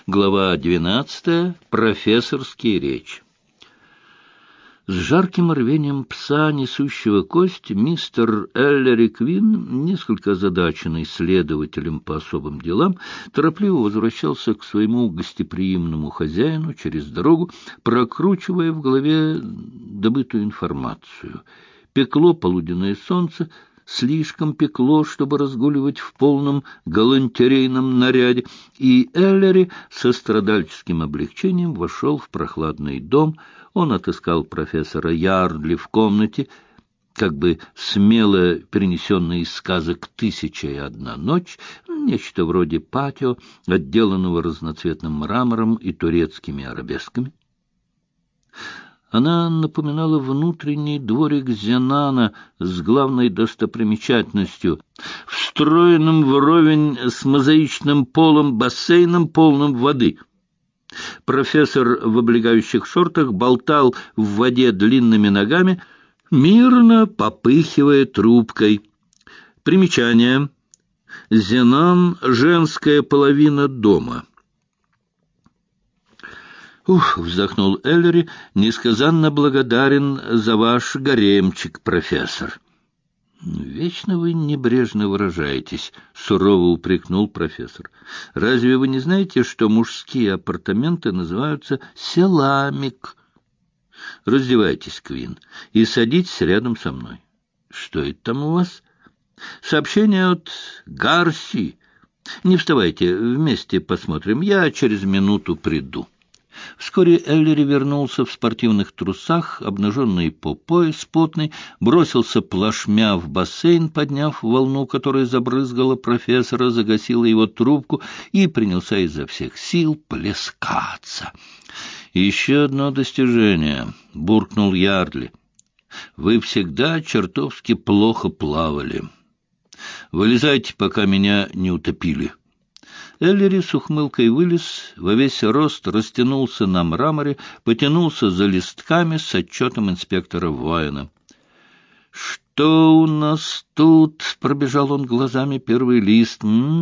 Глава 12. Профессорские речи. С жарким рвением пса, несущего кость, мистер Эллери Квин, несколько озадаченный следователем по особым делам, торопливо возвращался к своему гостеприимному хозяину через дорогу, прокручивая в голове добытую информацию. Пекло полуденное солнце, слишком пекло, чтобы разгуливать в полном галантерейном наряде, и Эллери со страдальческим облегчением вошел в прохладный дом. Он отыскал профессора Ярдли в комнате, как бы смело перенесенной из сказок «Тысяча и одна ночь», нечто вроде патио, отделанного разноцветным мрамором и турецкими арабесками. Она напоминала внутренний дворик Зенана с главной достопримечательностью, встроенным вровень с мозаичным полом бассейном, полным воды. Профессор в облегающих шортах болтал в воде длинными ногами, мирно попыхивая трубкой. Примечание. Зенан — женская половина дома. «Ух!» — вздохнул Эллери, — «несказанно благодарен за ваш гаремчик, профессор». «Вечно вы небрежно выражаетесь», — сурово упрекнул профессор. «Разве вы не знаете, что мужские апартаменты называются селамик? Раздевайтесь, Квин, и садитесь рядом со мной». «Что это там у вас?» «Сообщение от Гарси. Не вставайте, вместе посмотрим. Я через минуту приду». Вскоре Эллери вернулся в спортивных трусах, обнаженный по пояс, потный, бросился плашмя в бассейн, подняв волну, которая забрызгала профессора, загасила его трубку и принялся изо всех сил плескаться. «Еще одно достижение», — буркнул Ярдли. «Вы всегда чертовски плохо плавали. Вылезайте, пока меня не утопили». Эллери с ухмылкой вылез, во весь рост растянулся на мраморе, потянулся за листками с отчетом инспектора Воина. «Что у нас тут?» — пробежал он глазами первый лист.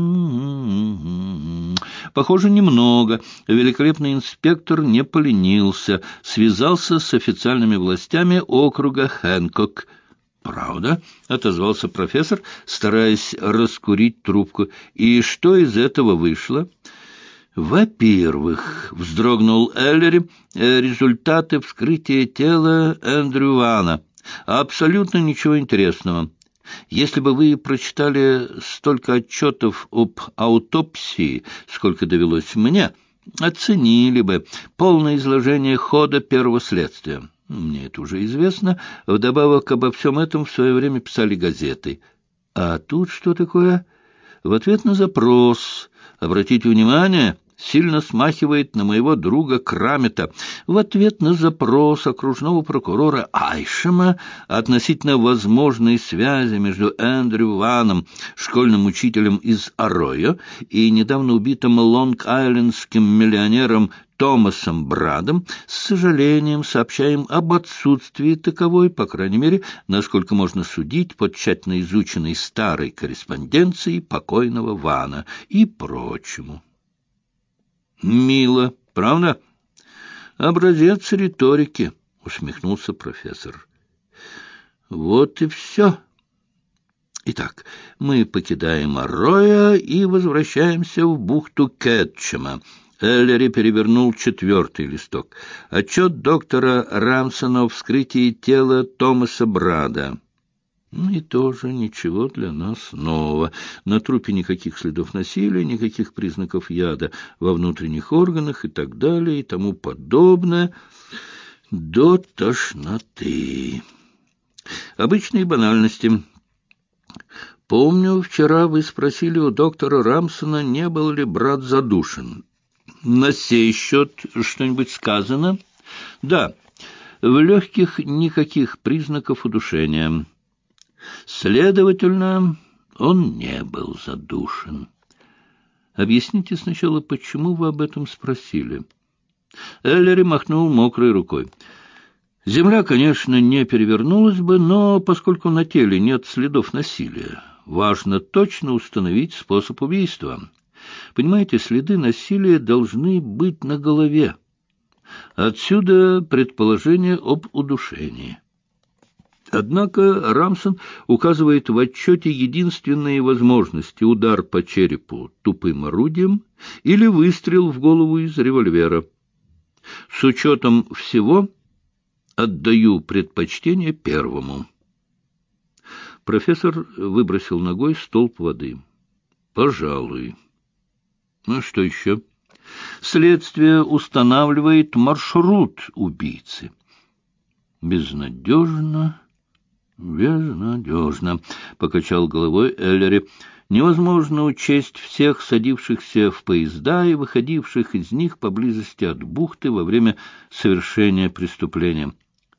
Похоже, немного. Великолепный инспектор не поленился, связался с официальными властями округа Хэнкок. «Правда?» — отозвался профессор, стараясь раскурить трубку. «И что из этого вышло?» «Во-первых, — вздрогнул Эллери, — результаты вскрытия тела Эндрю Вана. Абсолютно ничего интересного. Если бы вы прочитали столько отчетов об аутопсии, сколько довелось мне, оценили бы полное изложение хода первого следствия. Мне это уже известно. Вдобавок обо всем этом в свое время писали газеты. А тут что такое? В ответ на запрос. Обратите внимание, сильно смахивает на моего друга Крамета. В ответ на запрос окружного прокурора Айшема относительно возможной связи между Эндрю Ваном, школьным учителем из Арройо, и недавно убитым лонг-айлендским миллионером Томасом Брадом, с сожалением сообщаем об отсутствии таковой, по крайней мере, насколько можно судить по тщательно изученной старой корреспонденции покойного Вана и прочему. «Мило, правда?» «Образец риторики», — усмехнулся профессор. «Вот и все. Итак, мы покидаем Арроя и возвращаемся в бухту Кетчема». Эллери перевернул 4-й листок. Отчет доктора Рамсона о вскрытии тела Томаса Брада. И тоже ничего для нас нового. На трупе никаких следов насилия, никаких признаков яда во внутренних органах и так далее, и тому подобное. До тошноты. Обычные банальности. Помню, вчера вы спросили у доктора Рамсона, не был ли брат задушен. На сей счет что-нибудь сказано? Да, в легких никаких признаков удушения. Следовательно, он не был задушен. Объясните сначала, почему вы об этом спросили. Эллери махнул мокрой рукой. Земля, конечно, не перевернулась бы, но поскольку на теле нет следов насилия, важно точно установить способ убийства. Понимаете, следы насилия должны быть на голове. Отсюда предположение об удушении. Однако Рамсон указывает в отчете единственные возможности: удар по черепу тупым орудием или выстрел в голову из револьвера. С учетом всего отдаю предпочтение первому. Профессор выбросил ногой столб воды. Пожалуй. Ну, что еще? Следствие устанавливает маршрут убийцы. Безнадежно, безнадежно, покачал головой Эллери. Невозможно учесть всех садившихся в поезда и выходивших из них поблизости от бухты во время совершения преступления.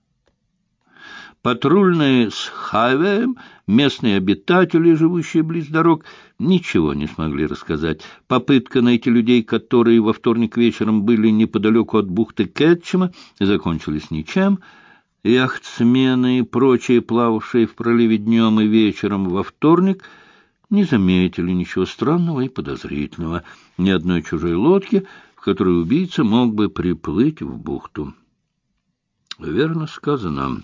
Патрульные с Хайвеем, местные обитатели, живущие близ дорог, ничего не смогли рассказать. Попытка найти людей, которые во вторник вечером были неподалеку от бухты Кетчема, закончилась ничем. Яхтсмены и прочие, плававшие в проливе днем и вечером во вторник, не заметили ничего странного и подозрительного, ни одной чужой лодки, в которой убийца мог бы приплыть в бухту. Верно сказано.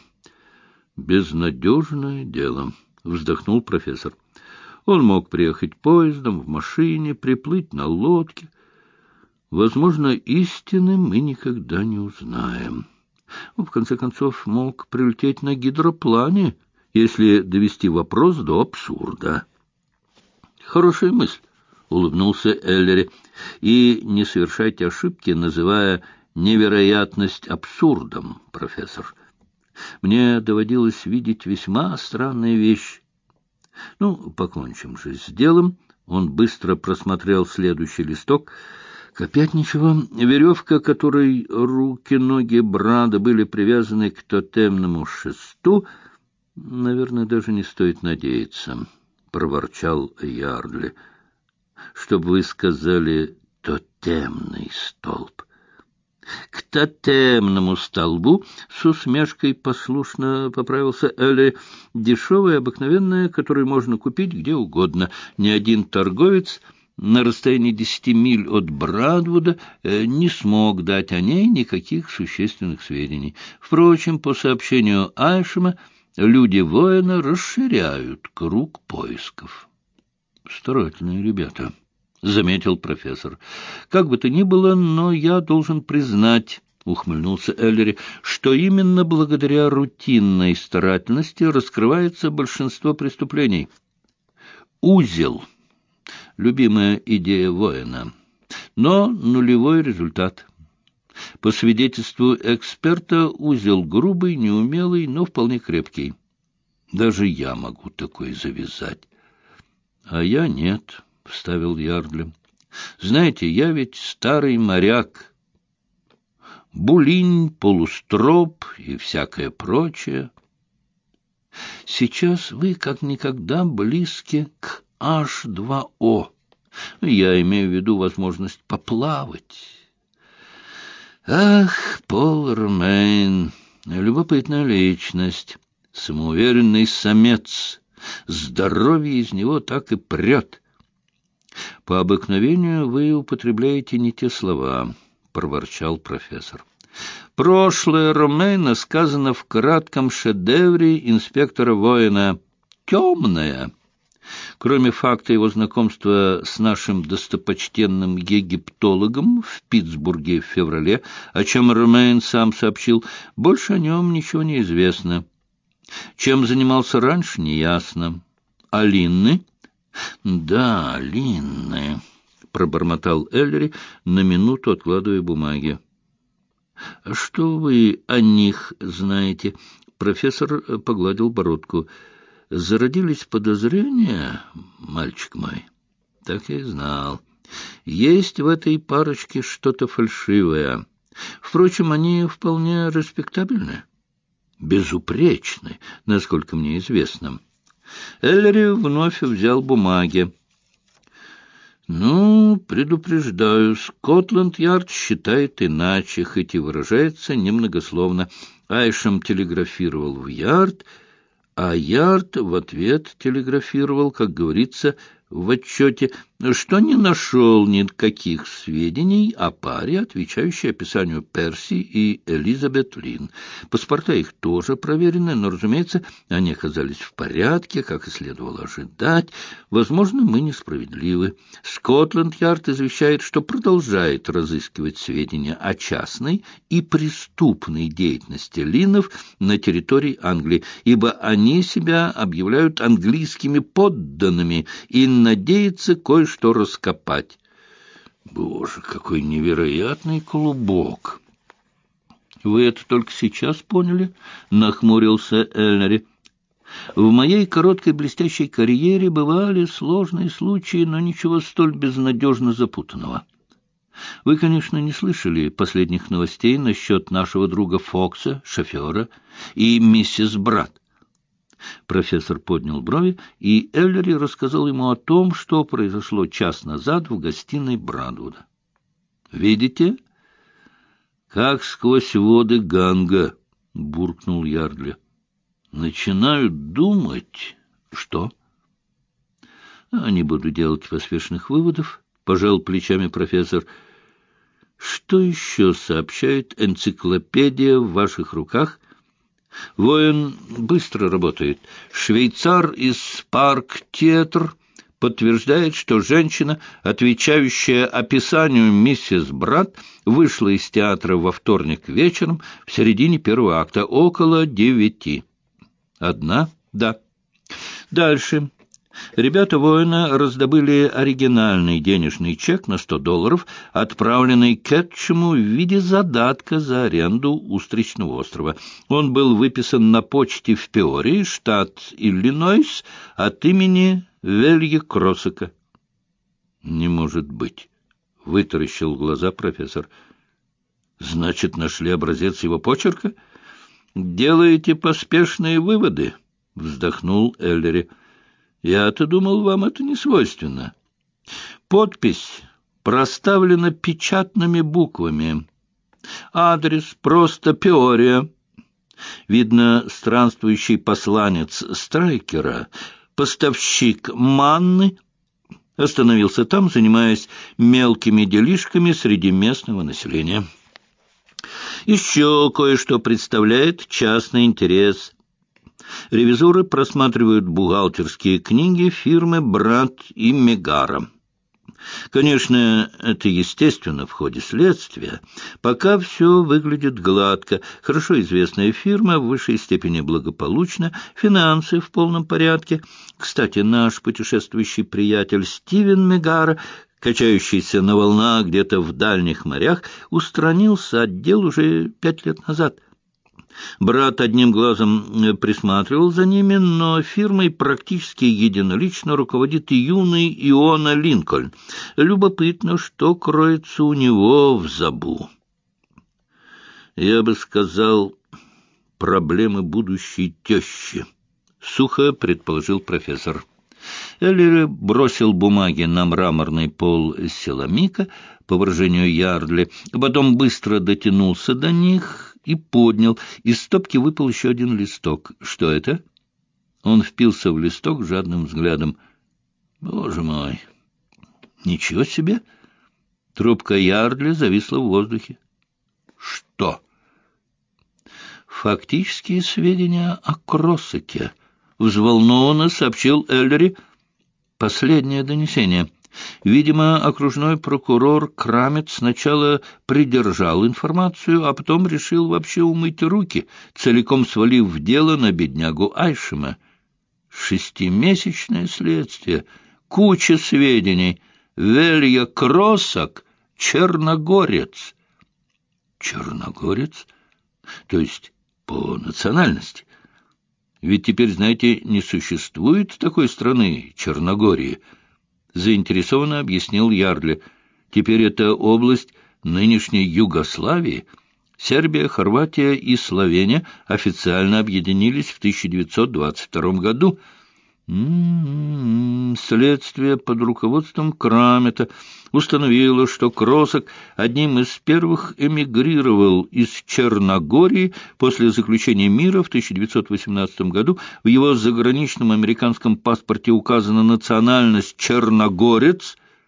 «Безнадежное дело», — вздохнул профессор. «Он мог приехать поездом, в машине, приплыть на лодке. Возможно, истины мы никогда не узнаем. В конце концов, мог прилететь на гидроплане, если довести вопрос до абсурда». «Хорошая мысль», — улыбнулся Эллери. «И не совершайте ошибки, называя невероятность абсурдом, профессор. Мне доводилось видеть весьма странные вещи. Ну, покончим же с делом». Он быстро просмотрел следующий листок. Опять ничего. Веревка, которой руки-ноги Брада были привязаны к тотемному шесту, наверное, даже не стоит надеяться, — проворчал Ярдли. — Чтоб вы сказали «тотемный столб». К тотемному столбу с усмешкой послушно поправился Элли. Дешевая, обыкновенная, которую можно купить где угодно. Ни один торговец на расстоянии 10 миль от Брадвуда не смог дать о ней никаких существенных сведений. Впрочем, по сообщению Айшема, люди воина расширяют круг поисков. Старательные ребята, — заметил профессор. — Как бы то ни было, но я должен признать, — ухмыльнулся Эллери, — что именно благодаря рутинной старательности раскрывается большинство преступлений. Узел — любимая идея воина, но нулевой результат. По свидетельству эксперта, узел грубый, неумелый, но вполне крепкий. Даже я могу такой завязать. — А я нет, — вставил Ярдли. — Знаете, я ведь старый моряк. Булинь, полустроп и всякое прочее. Сейчас вы как никогда близки к H2O. Я имею в виду возможность поплавать. Ах, Пол Ромейн, любопытная личность, самоуверенный самец. Здоровье из него так и прет. — По обыкновению вы употребляете не те слова, — проворчал профессор. Прошлое Ромейна сказано в кратком шедевре инспектора Воина «Темное». Кроме факта его знакомства с нашим достопочтенным египтологом в Питтсбурге в феврале, о чем Ромейн сам сообщил, больше о нем ничего не известно. Чем занимался раньше, неясно. А Линны? — Да, Линны, — пробормотал Эллери, на минуту откладывая бумаги. — Что вы о них знаете? Профессор погладил бородку. — Зародились подозрения, мальчик мой? — Так я и знал. Есть в этой парочке что-то фальшивое. Впрочем, они вполне респектабельны. Безупречны, насколько мне известно. Эллери вновь взял бумаги. Ну, предупреждаю, Скотланд-Ярд считает иначе, хоть и выражается немногословно. Айшем телеграфировал в Ярд, а Ярд в ответ телеграфировал, как говорится в отчете. что не нашел никаких сведений о паре, отвечающей описанию Перси и Элизабет Лин. Паспорта их тоже проверены, но, разумеется, они оказались в порядке, как и следовало ожидать. Возможно, мы несправедливы. Скотланд-Ярд извещает, что продолжает разыскивать сведения о частной и преступной деятельности Линов на территории Англии, ибо они себя объявляют английскими подданными и надеются кое-что раскопать. Боже, какой невероятный клубок! — Вы это только сейчас поняли? — нахмурился Эллери. — В моей короткой блестящей карьере бывали сложные случаи, но ничего столь безнадежно запутанного. Вы, конечно, не слышали последних новостей насчет нашего друга Фокса, шофера, и миссис Брат. Профессор поднял брови, и Эллери рассказал ему о том, что произошло час назад в гостиной Брадвуда. — Видите? — Как сквозь воды Ганга, — буркнул Ярдли. — Начинаю думать... — Что? — Не буду делать поспешных выводов, — пожал плечами профессор. — Что еще сообщает энциклопедия в ваших руках? Воин быстро работает. Швейцар из Парк-Театр подтверждает, что женщина, отвечающая описанию миссис Брат, вышла из театра во вторник вечером в середине первого акта, около 9. Одна? Да. Дальше. Ребята воина раздобыли оригинальный денежный чек на $100, отправленный Кетчуму в виде задатка за аренду Устричного острова. Он был выписан на почте в Пеории, штат Иллинойс, от имени Велье Кросака. — Не может быть! — вытаращил глаза профессор. — Значит, нашли образец его почерка? — Делаете поспешные выводы, — вздохнул Эллери. Я-то думал, вам это не свойственно. Подпись проставлена печатными буквами. Адрес просто Пеория. Видно, странствующий посланец Страйкера, поставщик манны, остановился там, занимаясь мелкими делишками среди местного населения. Еще кое-что представляет частный интерес. Ревизоры просматривают бухгалтерские книги фирмы «Брат» и «Мегара». Конечно, это естественно в ходе следствия. Пока все выглядит гладко. Хорошо известная фирма, в высшей степени благополучна, финансы в полном порядке. Кстати, наш путешествующий приятель Стивен Мегара, качающийся на волнах где-то в дальних морях, устранился от дел уже 5 лет назад. Брат одним глазом присматривал за ними, но фирмой практически единолично руководит юный Иона Линкольн. Любопытно, что кроется у него в забу. Я бы сказал, проблемы будущей тещи, — сухо предположил профессор. Эллери бросил бумаги на мраморный пол селамика, по выражению Ярдли, потом быстро дотянулся до них и поднял. Из стопки выпал еще один листок. Что это? Он впился в листок жадным взглядом. Боже мой! Ничего себе! Трубка Ярдли зависла в воздухе. Что? Фактические сведения о Кросаке, взволнованно сообщил Эллери. Последнее донесение. Видимо, окружной прокурор Крамет сначала придержал информацию, а потом решил вообще умыть руки, целиком свалив дело на беднягу Айшема. 6-месячное следствие, куча сведений. Велья Кросак — черногорец. Черногорец? То есть по национальности? Ведь теперь, знаете, не существует такой страны Черногории. Заинтересованно объяснил Ярдли. Теперь это область нынешней Югославии. Сербия, Хорватия и Словения официально объединились в 1922 году. Следствие под руководством Крамета установило, что Кросак одним из первых эмигрировал из Черногории после заключения мира в 1918 году. В его заграничном американском паспорте указана национальность черногорец,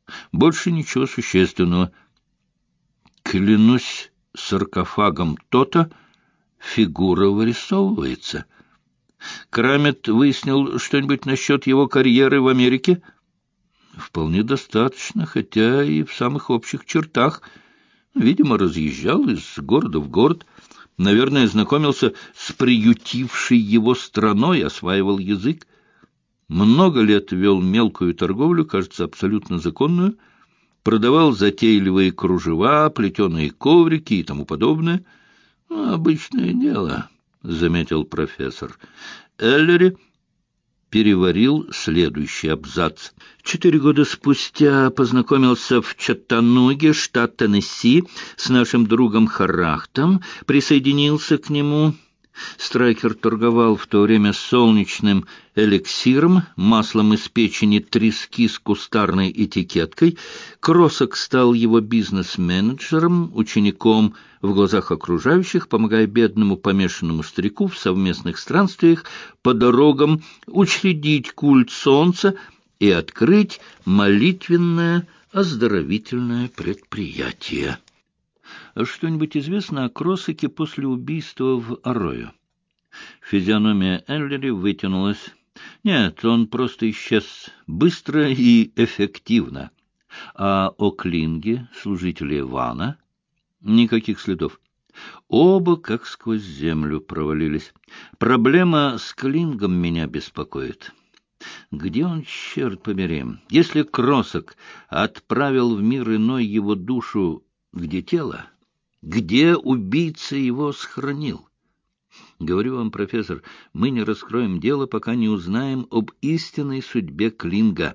Больше ничего существенного. Клянусь саркофагом то-то, фигура вырисовывается. Крамет выяснил что-нибудь насчет его карьеры в Америке? Вполне достаточно, хотя и в самых общих чертах. Видимо, разъезжал из города в город. Наверное, знакомился с приютившей его страной, осваивал язык. Много лет вел мелкую торговлю, кажется, абсолютно законную. Продавал затейливые кружева, плетеные коврики и тому подобное. Обычное дело, — заметил профессор. Эллери переварил следующий абзац. 4 года спустя познакомился в Чаттануге, штат Теннесси, с нашим другом Харахтом, присоединился к нему. Страйкер торговал в то время солнечным эликсиром, маслом из печени трески с кустарной этикеткой. Кросок стал его бизнес-менеджером, учеником в глазах окружающих, помогая бедному помешанному старику в совместных странствиях по дорогам учредить культ солнца и открыть молитвенное оздоровительное предприятие. Что-нибудь известно о Кросаке после убийства в Аррою? Физиономия Эллери вытянулась. Нет, он просто исчез быстро и эффективно. А о Клинге, служителе Вана, никаких следов. Оба как сквозь землю провалились. Проблема с Клингом меня беспокоит. Где он, черт побери? Если Кросак отправил в мир иной его душу, где тело? Где убийца его сохранил? Говорю вам, профессор, мы не раскроем дело, пока не узнаем об истинной судьбе Клинга.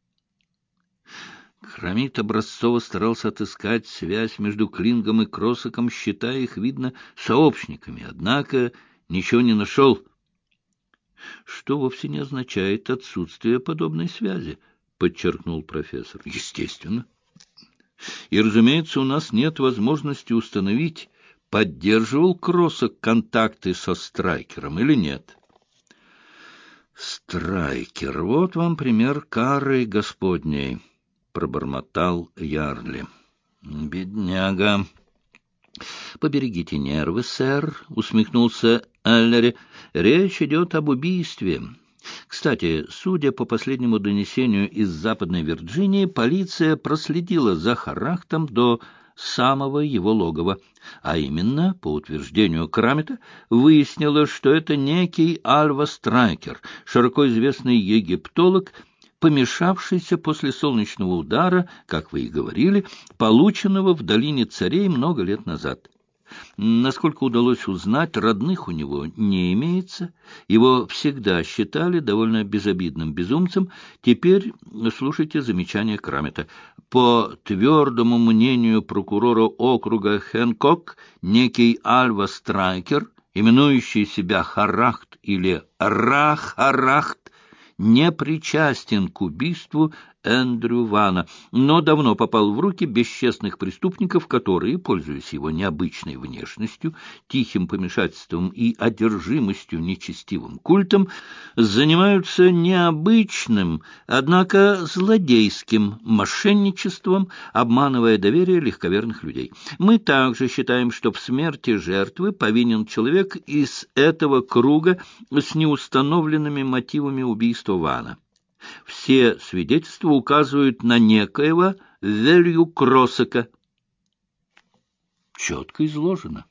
Храмит образцово старался отыскать связь между Клингом и Кросаком, считая их, видно, сообщниками, однако ничего не нашел. Что вовсе не означает отсутствие подобной связи, подчеркнул профессор. Естественно. И, разумеется, у нас нет возможности установить, поддерживал Кросак контакты со Страйкером или нет. Страйкер, вот вам пример кары Господней, пробормотал Ярли. Бедняга. Поберегите нервы, сэр, усмехнулся Эллери. Речь идет об убийстве. Кстати, судя по последнему донесению из Западной Вирджинии, полиция проследила за Харахтом до самого его логова, а именно, по утверждению Крамета, выяснила, что это некий Альва Страйкер, широко известный египтолог, помешавшийся после солнечного удара, как вы и говорили, полученного в долине Царей много лет назад. Насколько удалось узнать, родных у него не имеется. Его всегда считали довольно безобидным безумцем. Теперь слушайте замечание Крамета. По твердому мнению прокурора округа Хэнкок, некий Альва Страйкер, именующий себя Харахт или Рахарахт, не причастен к убийству Эндрю Вана, но давно попал в руки бесчестных преступников, которые, пользуясь его необычной внешностью, тихим помешательством и одержимостью нечестивым культом, занимаются необычным, однако злодейским мошенничеством, обманывая доверие легковерных людей. Мы также считаем, что в смерти жертвы повинен человек из этого круга с неустановленными мотивами убийства Вана. Все свидетельства указывают на некоего Велью Кросака. Четко изложено.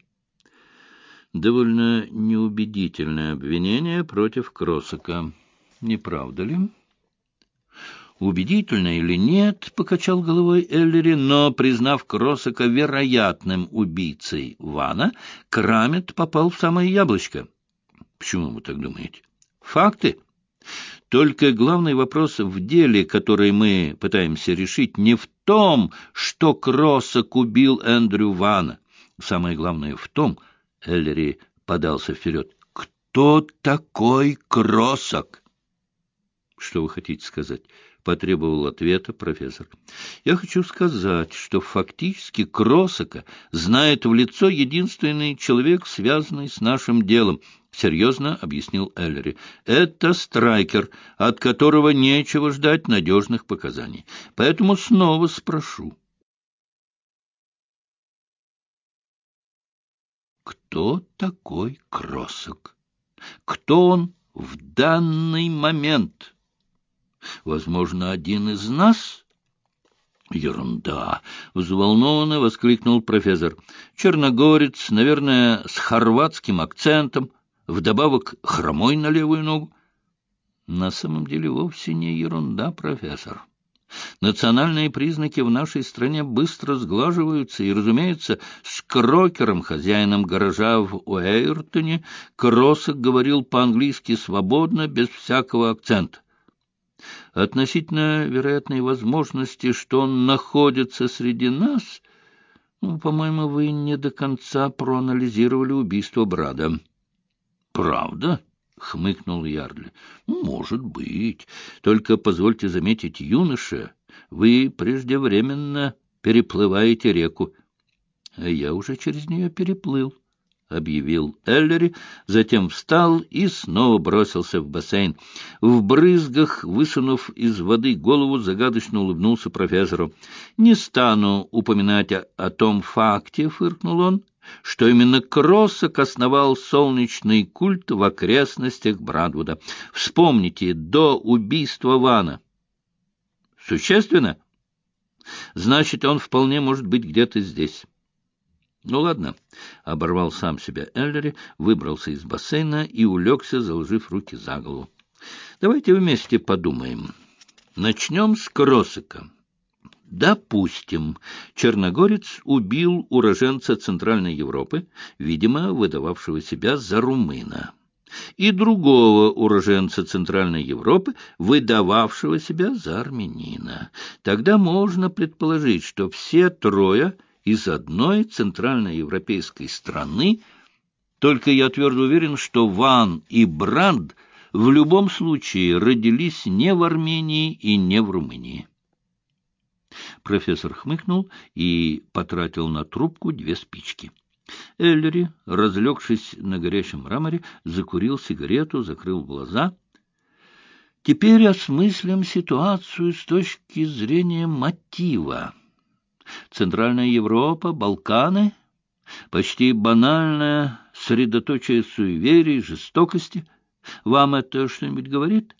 Довольно неубедительное обвинение против Кросака. Не правда ли? Убедительно или нет, покачал головой Эллери, но, признав Кросака вероятным убийцей Вана, Крамет попал в самое яблочко. Почему вы так думаете? Факты. Только главный вопрос в деле, который мы пытаемся решить, не в том, что Кросак убил Эндрю Вана. Самое главное в том, Эллери подался вперед, кто такой Кросак? Что вы хотите сказать? Потребовал ответа профессор. Я хочу сказать, что фактически Кросака знает в лицо единственный человек, связанный с нашим делом. — серьезно объяснил Эллери. — Это страйкер, от которого нечего ждать надежных показаний. Поэтому снова спрошу. Кто такой Кроссак? Кто он в данный момент? Возможно, один из нас? Ерунда! — взволнованно воскликнул профессор. Черногорец, наверное, с хорватским акцентом, вдобавок хромой на левую ногу. На самом деле вовсе не ерунда, профессор. Национальные признаки в нашей стране быстро сглаживаются, и, разумеется, с Крокером, хозяином гаража в Уэйртоне, Кроссак говорил по-английски свободно, без всякого акцента. Относительно вероятной возможности, что он находится среди нас, по-моему, вы не до конца проанализировали убийство Брада. — Правда? — хмыкнул Ярдли. — Может быть. Только позвольте заметить, юноша, вы преждевременно переплываете реку. — Я уже через нее переплыл, — объявил Эллери, затем встал и снова бросился в бассейн. В брызгах, высунув из воды голову, загадочно улыбнулся профессору. — Не стану упоминать о том факте, — фыркнул он, — что именно Кроссак основал солнечный культ в окрестностях Брадвуда. Вспомните, до убийства Вана. Существенно? Значит, он вполне может быть где-то здесь. Ну, ладно, — оборвал сам себя Эллери, выбрался из бассейна и улегся, заложив руки за голову. Давайте вместе подумаем. Начнем с Кроссака. Допустим, черногорец убил уроженца Центральной Европы, видимо, выдававшего себя за румына, и другого уроженца Центральной Европы, выдававшего себя за армянина. Тогда можно предположить, что все трое из одной центральноевропейской страны, только я твердо уверен, что Ван и Бранд в любом случае родились не в Армении и не в Румынии. Профессор хмыкнул и потратил на трубку 2 спички. Эллери, разлегшись на горячем мраморе, закурил сигарету, закрыл глаза. Теперь осмыслим ситуацию с точки зрения мотива. Центральная Европа, Балканы — почти банальное средоточие суеверий, жестокости. Вам это что-нибудь говорит?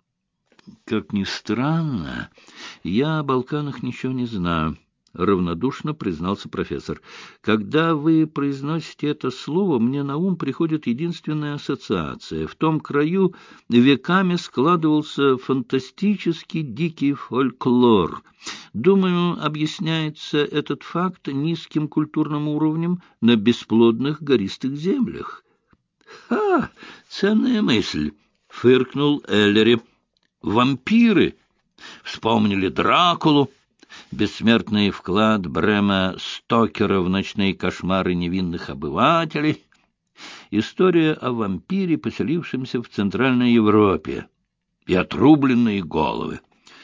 Как ни странно, я о Балканах ничего не знаю, — равнодушно признался профессор. Когда вы произносите это слово, мне на ум приходит единственная ассоциация. В том краю веками складывался фантастический дикий фольклор. Думаю, объясняется этот факт низким культурным уровнем на бесплодных гористых землях. — Ха! Ценная мысль! — фыркнул Эллери. Вампиры! Вспомнили Дракулу, бессмертный вклад Брэма Стокера в ночные кошмары невинных обывателей, история о вампире, поселившемся в Центральной Европе, и отрубленные головы.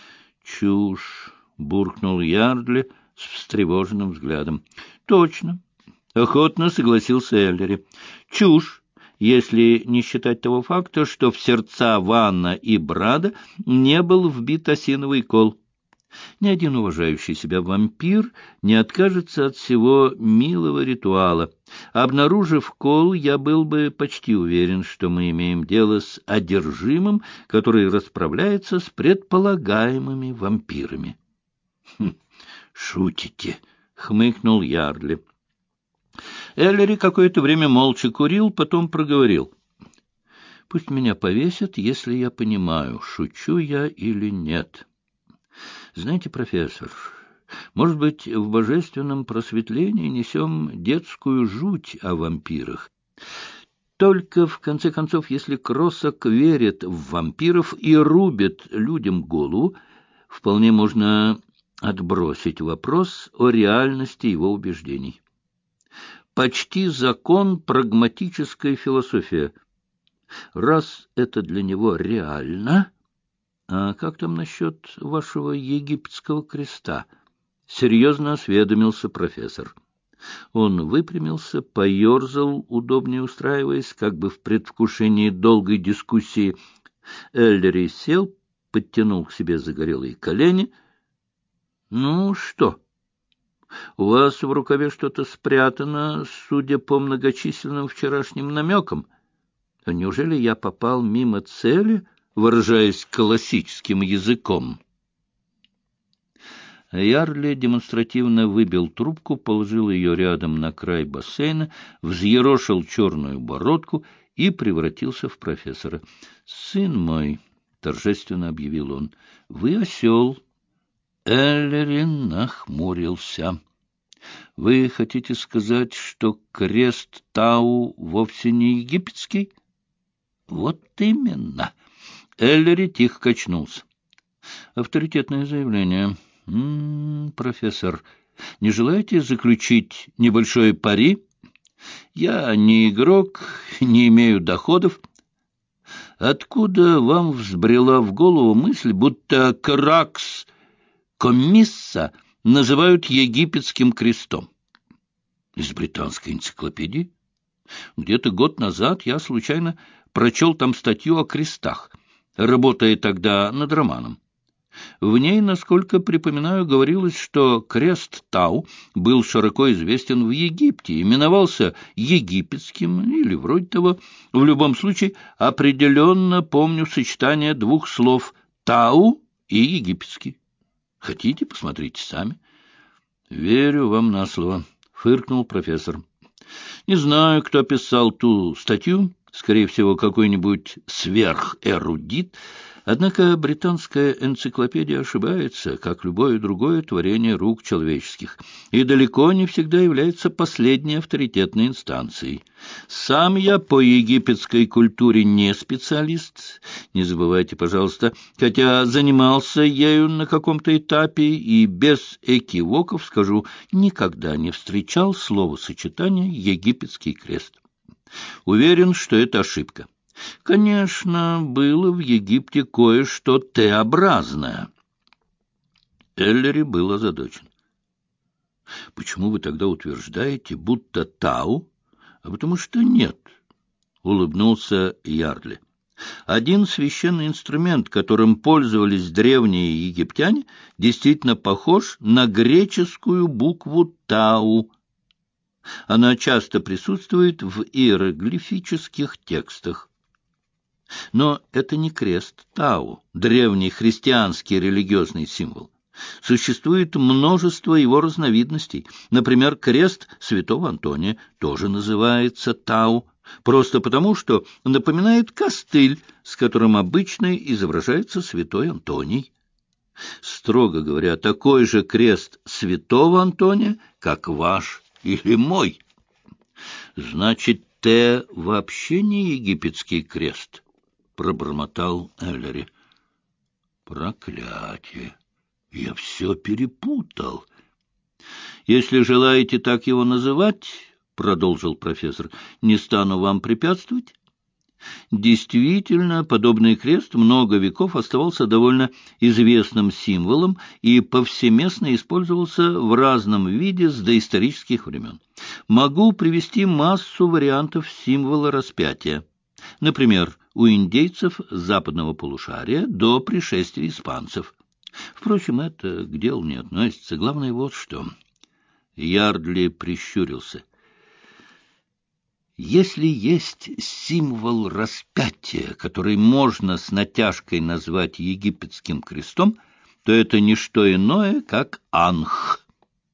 Чушь! — буркнул Ярдли с встревоженным взглядом. — Точно! — охотно согласился Эллери. — Чушь! Если не считать того факта, что в сердца Ванна и Брада не был вбит осиновый кол. Ни один уважающий себя вампир не откажется от всего милого ритуала. Обнаружив кол, я был бы почти уверен, что мы имеем дело с одержимым, который расправляется с предполагаемыми вампирами. — Шутите, — хмыкнул Ярдли. Эллери какое-то время молча курил, потом проговорил. — Пусть меня повесят, если я понимаю, шучу я или нет. Знаете, профессор, может быть, в божественном просветлении несем детскую жуть о вампирах. Только, в конце концов, если Кроссак верит в вампиров и рубит людям голову, вполне можно отбросить вопрос о реальности его убеждений. Почти закон прагматической философии. Раз это для него реально... А как там насчет вашего египетского креста? Серьезно осведомился профессор. Он выпрямился, поерзал, удобнее устраиваясь, как бы в предвкушении долгой дискуссии. Эллери сел, подтянул к себе загорелые колени. — Ну что? У вас в рукаве что-то спрятано, судя по многочисленным вчерашним намекам. Неужели я попал мимо цели, выражаясь классическим языком? Ярли демонстративно выбил трубку, положил ее рядом на край бассейна, взъерошил черную бородку и превратился в профессора. — Сын мой, — торжественно объявил он, — вы осел. Эллери нахмурился. — Вы хотите сказать, что крест Тау вовсе не египетский? — Вот именно. Эллери тихо качнулся. — Авторитетное заявление. Профессор, не желаете заключить небольшое пари? Я не игрок, не имею доходов. Откуда вам взбрела в голову мысль, будто Кракс Комисса называют египетским крестом? Из британской энциклопедии. Где-то год назад я случайно прочел там статью о крестах, работая тогда над романом. В ней, насколько припоминаю, говорилось, что крест Тау был широко известен в Египте, именовался египетским или вроде того. В любом случае, определенно помню сочетание двух слов «Тау» и «египетский». Хотите, посмотрите сами. — Верю вам на слово, — фыркнул профессор. — Не знаю, кто писал ту статью, скорее всего, какой-нибудь сверхэрудит. Однако британская энциклопедия ошибается, как любое другое творение рук человеческих, и далеко не всегда является последней авторитетной инстанцией. Сам я по египетской культуре не специалист, не забывайте, пожалуйста, хотя занимался ею на каком-то этапе и без экивоков скажу, никогда не встречал словосочетания «египетский крест». Уверен, что это ошибка. Конечно, было в Египте кое-что Т-образное. Эллери был озадачен. — Почему вы тогда утверждаете, будто Тау? — А потому что нет, — улыбнулся Ярли. Один священный инструмент, которым пользовались древние египтяне, действительно похож на греческую букву Тау. Она часто присутствует в иероглифических текстах. Но это не крест Тау, древний христианский религиозный символ. Существует множество его разновидностей. Например, крест святого Антония тоже называется Тау, просто потому, что напоминает костыль, с которым обычно изображается святой Антоний. Строго говоря, такой же крест святого Антония, как ваш или мой. Значит, Т вообще не египетский крест, — пробормотал Эллери. Проклятие! Я все перепутал. Если желаете так его называть, — продолжил профессор, — не стану вам препятствовать. Действительно, подобный крест много веков оставался довольно известным символом и повсеместно использовался в разном виде с доисторических времен. Могу привести массу вариантов символа распятия. Например, у индейцев западного полушария до пришествия испанцев. Впрочем, это к делу не относится. Главное вот что. Ярдли прищурился. Если есть символ распятия, который можно с натяжкой назвать египетским крестом, то это не что иное, как Анх.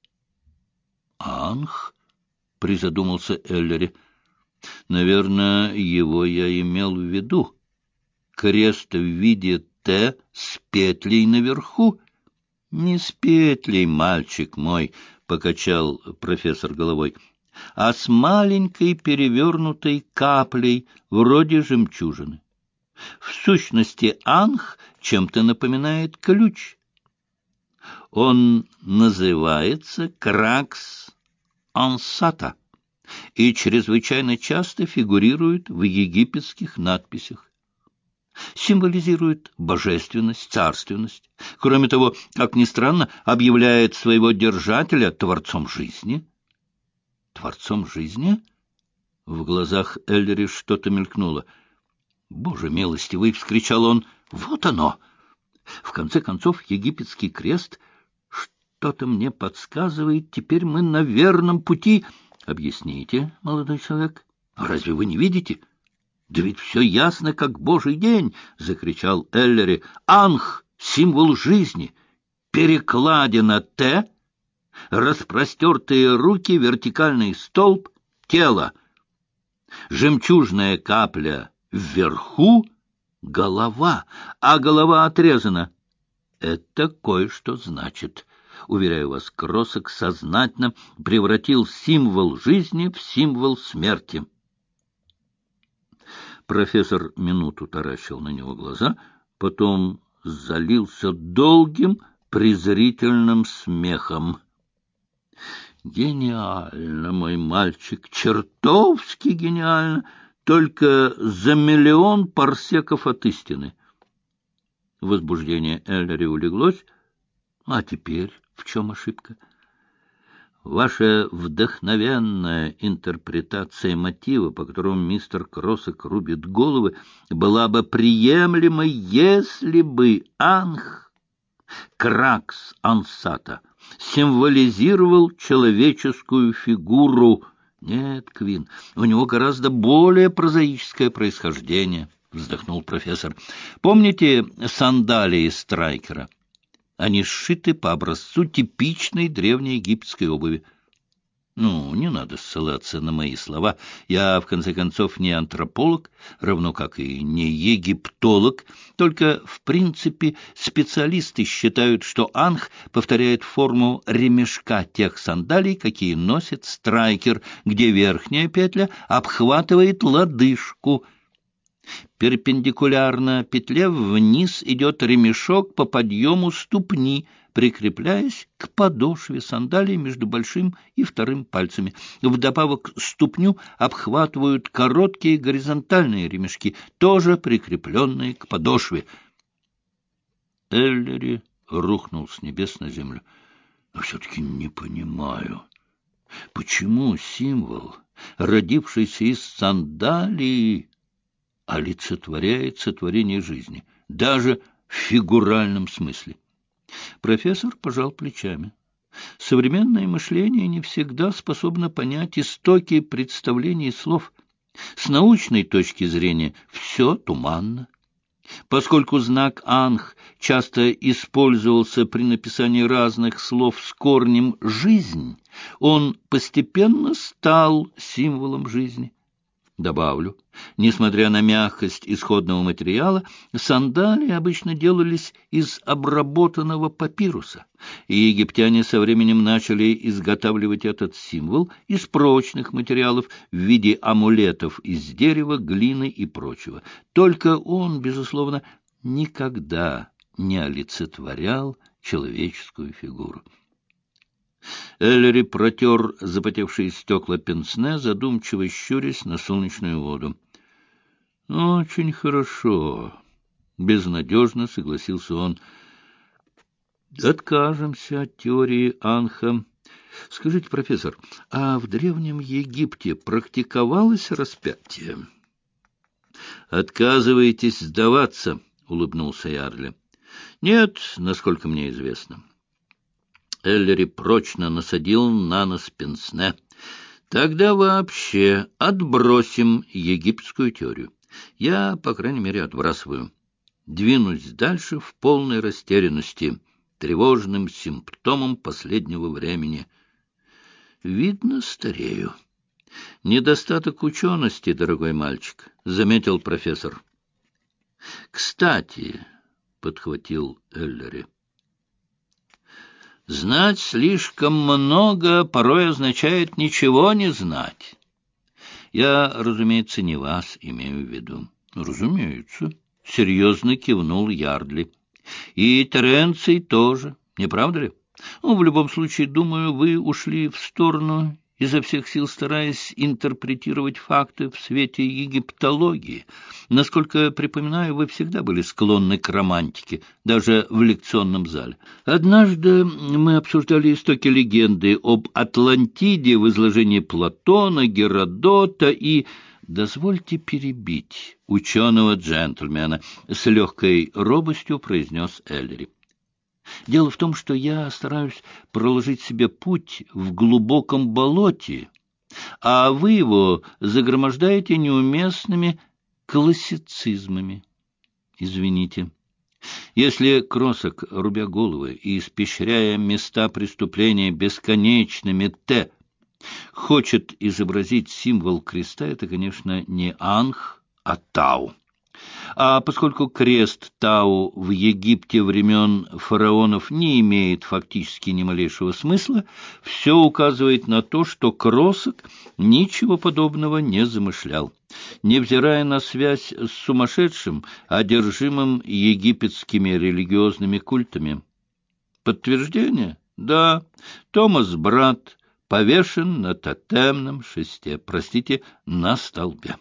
Анх? — призадумался Эллери. Наверное, его я имел в виду. Крест в виде Т с петлей наверху. Не с петлей, мальчик мой, — покачал профессор головой, — а с маленькой перевернутой каплей, вроде жемчужины. В сущности, анх чем-то напоминает ключ. Он называется кракс ансата и чрезвычайно часто фигурирует в египетских надписях. Символизирует божественность, царственность. Кроме того, как ни странно, объявляет своего держателя творцом жизни. Творцом жизни? В глазах Эллери что-то мелькнуло. «Боже милостивый!» — вскричал он. «Вот оно! В конце концов, египетский крест. Что-то мне подсказывает, теперь мы на верном пути. Объясните, молодой человек, разве вы не видите? Да ведь все ясно, как божий день!» — закричал Эллери. «Анх — символ жизни, перекладина Т, распростертые руки, вертикальный столб, тело, жемчужная капля вверху, голова, а голова отрезана. Это кое-что значит. Уверяю вас, Кросок сознательно превратил символ жизни в символ смерти». Профессор минуту таращил на него глаза, потом залился долгим презрительным смехом. «Гениально, мой мальчик, чертовски гениально, только за 1 000 000 парсеков от истины». Возбуждение Эллери улеглось. А теперь в чем ошибка? Ваша вдохновенная интерпретация мотива, по которому мистер Кросок рубит головы, была бы приемлемой, если бы Анх, Кракс Ансата, символизировал человеческую фигуру. Нет, Квин, у него гораздо более прозаическое происхождение, вздохнул профессор. Помните сандалии Страйкера? Они сшиты по образцу типичной древнеегипетской обуви. Ну, не надо ссылаться на мои слова. Я, в конце концов, не антрополог, равно как и не египтолог. Только, в принципе, специалисты считают, что Анх повторяет форму ремешка тех сандалий, какие носит Страйкер, где верхняя петля обхватывает лодыжку. Перпендикулярно петле вниз идет ремешок по подъему ступни, прикрепляясь к подошве сандалии между большим и вторым пальцами. Вдобавок ступню обхватывают короткие горизонтальные ремешки, тоже прикрепленные к подошве. Эллери рухнул с небес на землю. Но все-таки не понимаю, почему символ, родившийся из сандалии, олицетворяет сотворение жизни, даже в фигуральном смысле. Профессор пожал плечами. Современное мышление не всегда способно понять истоки представлений слов. С научной точки зрения все туманно. Поскольку знак «анх» часто использовался при написании разных слов с корнем «жизнь», он постепенно стал символом жизни. Добавлю, несмотря на мягкость исходного материала, сандалии обычно делались из обработанного папируса, и египтяне со временем начали изготавливать этот символ из прочных материалов в виде амулетов из дерева, глины и прочего. Только он, безусловно, никогда не олицетворял человеческую фигуру. Эллери протер запотевшие стекла пенсне, задумчиво щурясь на солнечную воду. — Очень хорошо, — безнадежно согласился он. — Откажемся от теории Анха. Скажите, профессор, а в Древнем Египте практиковалось распятие? — Отказываетесь сдаваться, — улыбнулся Ярли. — Нет, насколько мне известно. Эллери прочно насадил на нос пенсне. Тогда вообще отбросим египетскую теорию. Я, по крайней мере, отбрасываю. Двинусь дальше в полной растерянности, тревожным симптомом последнего времени. Видно, старею. Недостаток учености, дорогой мальчик, — заметил профессор. — Кстати, — подхватил Эллери, — знать слишком много порой означает ничего не знать. Я, разумеется, не вас имею в виду. Разумеется, — серьезно кивнул Ярдли. И Теренций тоже, не правда ли? Ну, в любом случае, думаю, вы ушли в сторону изо всех сил стараясь интерпретировать факты в свете египтологии. Насколько припоминаю, вы всегда были склонны к романтике, даже в лекционном зале. Однажды мы обсуждали истоки легенды об Атлантиде в изложении Платона, Геродота и... «Дозвольте перебить ученого-джентльмена», — с легкой робостью произнес Эллери. «Дело в том, что я стараюсь проложить себе путь в глубоком болоте, а вы его загромождаете неуместными классицизмами. Извините». Если Кросок, рубя головы и испещряя места преступления бесконечными «Т», хочет изобразить символ креста, это, конечно, не Анх, а Тау. А поскольку крест Тау в Египте времен фараонов не имеет фактически ни малейшего смысла, все указывает на то, что Кросок ничего подобного не замышлял. Невзирая на связь с сумасшедшим, одержимым египетскими религиозными культами. Подтверждение? Да, Томас Брат повешен на тотемном шесте, на столбе.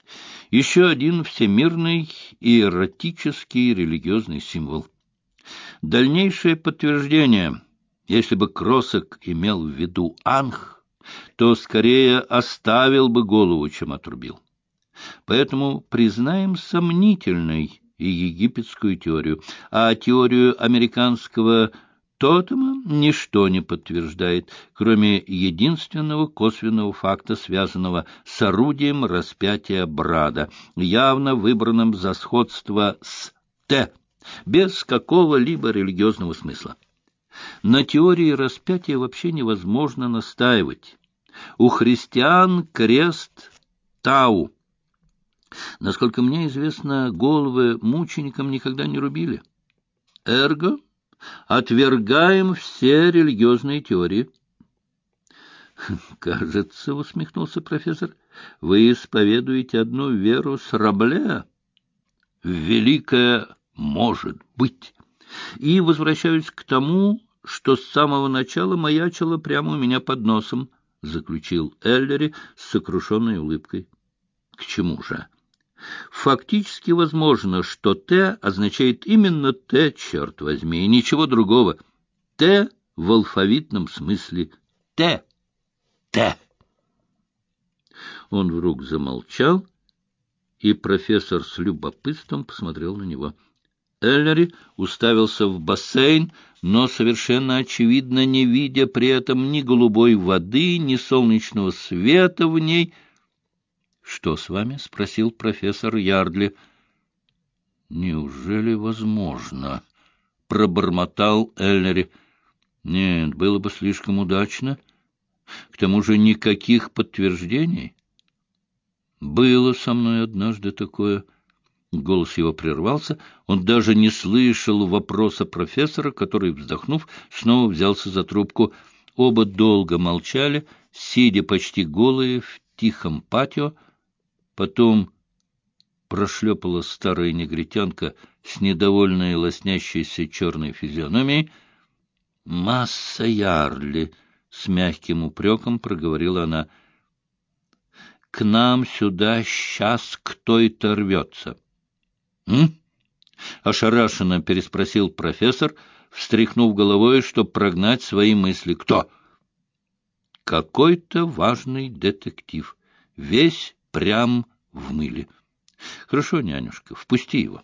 Еще один всемирный иеротический религиозный символ. Дальнейшее подтверждение. Если бы Кросок имел в виду Анх, то скорее оставил бы голову, чем отрубил. Поэтому признаем сомнительной и египетскую теорию, а теорию американского тотема ничто не подтверждает, кроме единственного косвенного факта, связанного с орудием распятия Брада, явно выбранным за сходство с Т, без какого-либо религиозного смысла. На теории распятия вообще невозможно настаивать. У христиан крест Тау. Насколько мне известно, головы мученикам никогда не рубили. Эрго отвергаем все религиозные теории. Кажется, усмехнулся профессор, вы исповедуете одну веру с Рабле. Великое может быть. И возвращаюсь к тому, что с самого начала маячило прямо у меня под носом, заключил Эллери с сокрушенной улыбкой. К чему же? Фактически возможно, что «Т» означает именно «Т», черт возьми, и ничего другого. «Т» в алфавитном смысле «Т». «Т». Он вдруг замолчал, и профессор с любопытством посмотрел на него. Эллери уставился в бассейн, но совершенно очевидно не видя при этом ни голубой воды, ни солнечного света в ней. «Что с вами?» — спросил профессор Ярдли. «Неужели возможно?» — пробормотал Эллери. «Нет, было бы слишком удачно. К тому же никаких подтверждений. Было со мной однажды такое». Голос его прервался. Он даже не слышал вопроса профессора, который, вздохнув, снова взялся за трубку. Оба долго молчали, сидя почти голые в тихом патио. Потом прошлепала старая негритянка с недовольной лоснящейся черной физиономией. «Масса Ярли!» — с мягким упреком проговорила она. «К нам сюда сейчас кто-то рвется». «М?» — ошарашенно переспросил профессор, встряхнув головой, чтобы прогнать свои мысли. «Кто?» «Какой-то важный детектив. Весь прям в мыле. Хорошо, нянюшка, впусти его».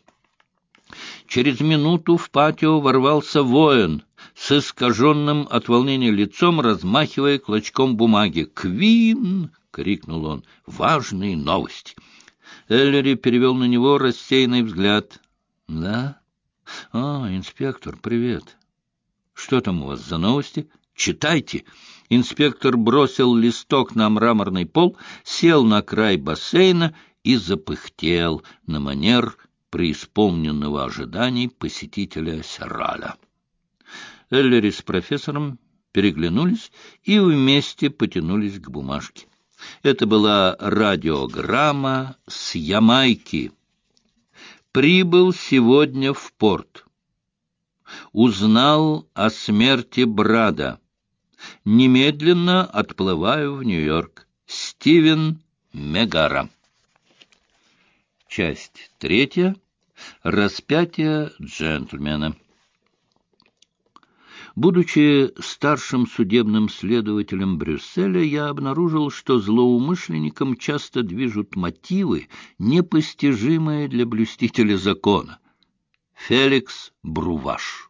Через минуту в патио ворвался воин с искаженным от волнения лицом, размахивая клочком бумаги. «Квин!» — крикнул он. «Важные новости!» Эллери перевел на него рассеянный взгляд. «Да? Инспектор, привет. Что там у вас за новости? Читайте!» Инспектор бросил листок на мраморный пол, сел на край бассейна и запыхтел на манер преисполненного ожиданий посетителя Серраля. Эллери с профессором переглянулись и вместе потянулись к бумажке. Это была радиограмма с Ямайки. «Прибыл сегодня в порт. Узнал о смерти Брада. Немедленно отплываю в Нью-Йорк. Стивен Мегара. Часть 3. Распятие джентльмена. Будучи старшим судебным следователем Брюсселя, я обнаружил, что злоумышленникам часто движут мотивы, непостижимые для блюстителя закона. Феликс Бруваш.